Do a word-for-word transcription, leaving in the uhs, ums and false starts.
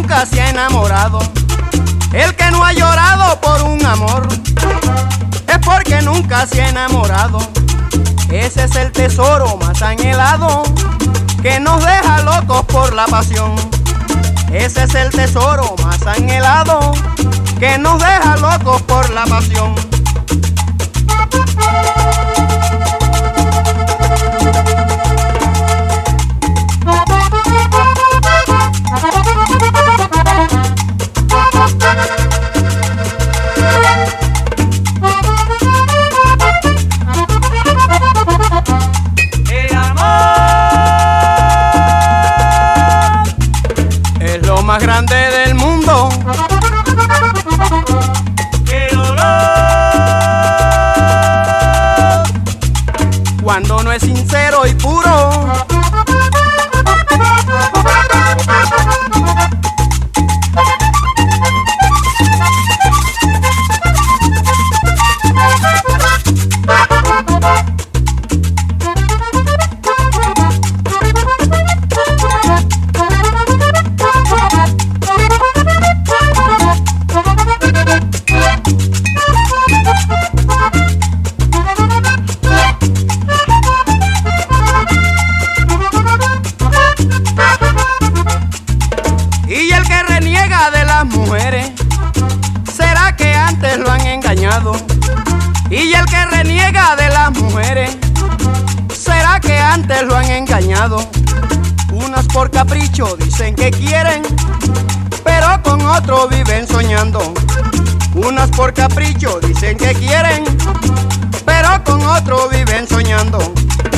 nunca se ha enamorado, el que no ha llorado por un amor, es porque nunca se ha enamorado. Ese es el tesoro más anhelado, que nos deja locos por la pasión. Ese es el tesoro más anhelado, que nos deja locos por la pasión. Más grande del mundo, qué dolor cuando no es sincero y puro. Y el que reniega de las mujeres, ¿será que antes lo han engañado? Y el que reniega de las mujeres, ¿será que antes lo han engañado? Unas por capricho dicen que quieren, pero con otro viven soñando. Unas por capricho dicen que quieren, pero con otro viven soñando.